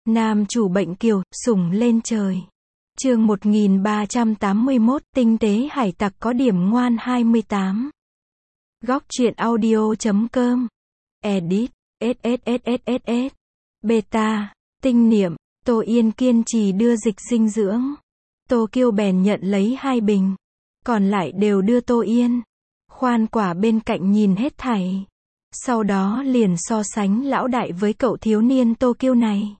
Nam chủ bệnh kiều, sủng lên trời. Chương 1381, tinh tế hải tặc có điểm ngoan 28. Góc truyện audio.com. Edit. SSSSSS. Beta. Tinh niệm. Tô Yên kiên trì đưa dịch dinh dưỡng. Tô Kiêu bèn nhận lấy 2 bình. Còn lại đều đưa Tô Yên. Khoan Quả bên cạnh nhìn hết thảy. Sau đó liền so sánh lão đại với cậu thiếu niên Tô Kiêu này.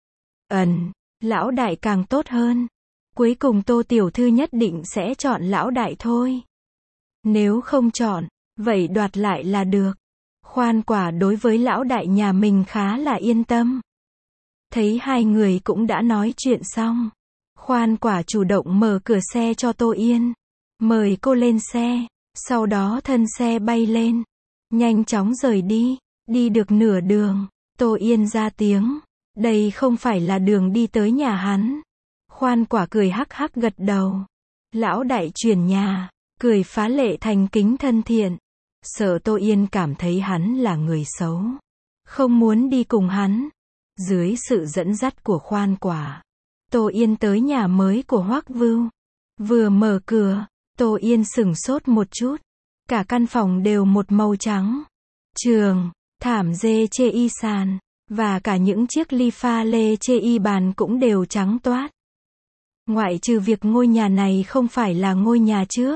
Lão đại càng tốt hơn. Cuối cùng Tô tiểu thư nhất định sẽ chọn lão đại thôi. Nếu không chọn, vậy đoạt lại là được. Khoan Quả đối với lão đại nhà mình khá là yên tâm. Thấy hai người cũng đã nói chuyện xong. Khoan Quả chủ động mở cửa xe cho Tô Yên. Mời cô lên xe. Sau đó thân xe bay lên. Nhanh chóng rời đi. Đi được nửa đường. Tô Yên ra tiếng. Đây không phải là đường đi tới nhà hắn. Khoan Quả cười hắc hắc gật đầu. Lão đại chuyển nhà. Cười phá lệ thành kính thân thiện. Sợ Tô Yên cảm thấy hắn là người xấu. Không muốn đi cùng hắn. Dưới sự dẫn dắt của Khoan Quả, Tô Yên tới nhà mới của Hoắc Vưu. Vừa mở cửa, Tô Yên sửng sốt một chút. Cả căn phòng đều một màu trắng. Trường, thảm dê chê y sàn, và cả những chiếc ly pha lê chê y bàn cũng đều trắng toát. Ngoại trừ việc ngôi nhà này không phải là ngôi nhà trước.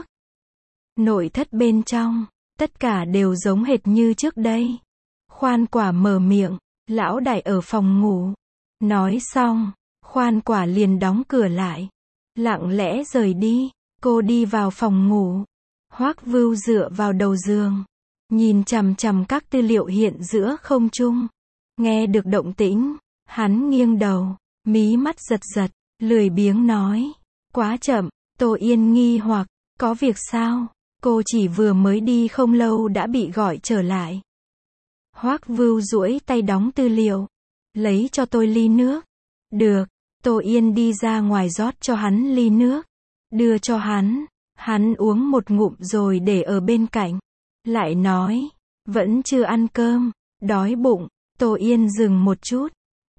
Nội thất bên trong, tất cả đều giống hệt như trước đây. Khoan Quả mở miệng. Lão đại ở phòng ngủ. Nói xong, Khoan Quả liền đóng cửa lại. Lặng lẽ rời đi. Cô đi vào phòng ngủ. Hoắc Vưu dựa vào đầu giường. Nhìn chằm chằm các tư liệu hiện giữa không trung. Nghe được động tĩnh, hắn nghiêng đầu, mí mắt giật giật, lười biếng nói. Quá chậm. Tô Yên nghi hoặc, có việc sao? Cô chỉ vừa mới đi không lâu đã bị gọi trở lại. Hoắc Vưu duỗi tay đóng tư liệu. Lấy cho tôi ly nước. Được. Tô Yên đi ra ngoài rót cho hắn ly nước. Đưa cho hắn. Hắn uống một ngụm rồi để ở bên cạnh. Lại nói. Vẫn chưa ăn cơm. Đói bụng. Tô Yên dừng một chút.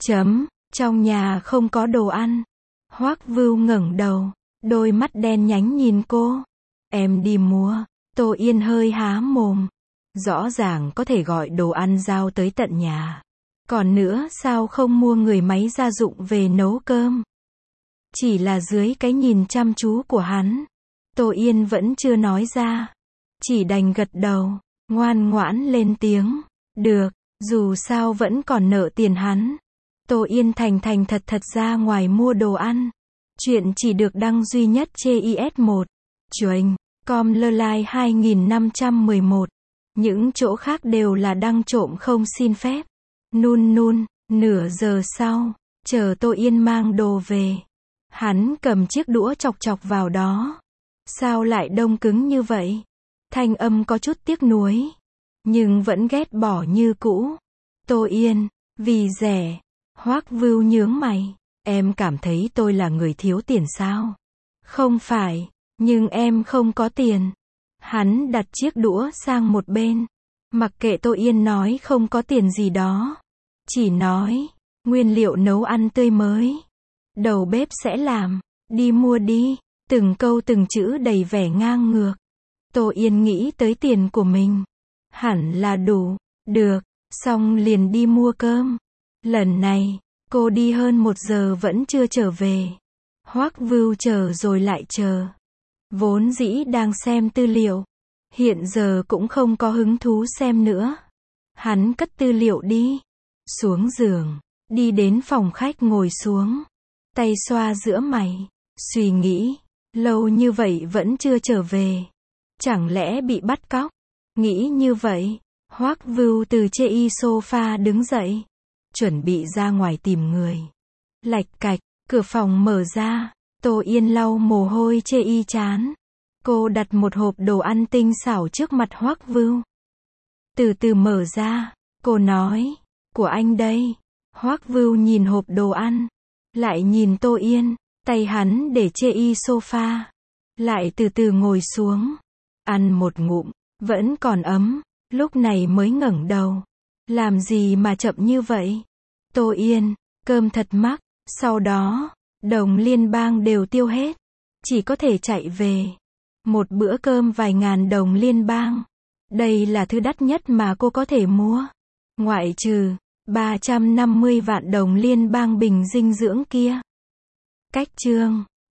Trong nhà không có đồ ăn. Hoắc Vưu ngẩng đầu. Đôi mắt đen nhánh nhìn cô. Em đi mua. Tô Yên hơi há mồm. Rõ ràng có thể gọi đồ ăn giao tới tận nhà. Còn nữa sao không mua người máy gia dụng về nấu cơm? Chỉ là dưới cái nhìn chăm chú của hắn, Tô Yên vẫn chưa nói ra. Chỉ đành gật đầu, ngoan ngoãn lên tiếng. Được, dù sao vẫn còn nợ tiền hắn. Tô Yên thành thật ra ngoài mua đồ ăn. Chuyện chỉ được đăng duy nhất trên IS1. Chuềnh, com lơ 2511. Những chỗ khác đều là đăng trộm không xin phép. Nửa giờ sau, chờ Tô Yên mang đồ về. Hắn cầm chiếc đũa chọc vào đó. Sao lại đông cứng như vậy? Thanh âm có chút tiếc nuối. Nhưng vẫn ghét bỏ như cũ. Tô Yên, vì rẻ. Hoắc Vưu nhướng mày. Em cảm thấy tôi là người thiếu tiền sao? Không phải, nhưng em không có tiền. Hắn đặt chiếc đũa sang một bên. Mặc kệ Tô Yên nói không có tiền gì đó. Chỉ nói, nguyên liệu nấu ăn tươi mới. Đầu bếp sẽ làm, đi mua đi. Từng câu từng chữ đầy vẻ ngang ngược. Tô Yên nghĩ tới tiền của mình. Hẳn là đủ, được, xong liền đi mua cơm. Lần này, cô đi hơn 1 giờ vẫn chưa trở về. Hoắc Vưu chờ rồi lại chờ. Vốn dĩ đang xem tư liệu. Hiện giờ cũng không có hứng thú xem nữa. Hắn cất tư liệu đi. Xuống giường. Đi đến phòng khách ngồi xuống. Tay xoa giữa mày. Suy nghĩ. Lâu như vậy vẫn chưa trở về. Chẳng lẽ bị bắt cóc? Nghĩ như vậy. Hoắc Vưu từ trên sofa đứng dậy. Chuẩn bị ra ngoài tìm người. Lạch cạch. Cửa phòng mở ra. Tô Yên lau mồ hôi trên trán. Cô đặt một hộp đồ ăn tinh xảo trước mặt Hoắc Vưu. Từ từ mở ra, cô nói, của anh đây. Hoắc Vưu nhìn hộp đồ ăn, lại nhìn Tô Yên, tay hắn để trên sofa, lại từ từ ngồi xuống, ăn một ngụm, vẫn còn ấm, lúc này mới ngẩng đầu. Làm gì mà chậm như vậy? Tô Yên, Cơm thật mắc, sau đó, đồng liên bang đều tiêu hết. Chỉ có thể chạy về. Một bữa cơm vài ngàn đồng liên bang. Đây là thứ đắt nhất mà cô có thể mua. Ngoại trừ 350 vạn đồng liên bang bình dinh dưỡng kia. Cách chương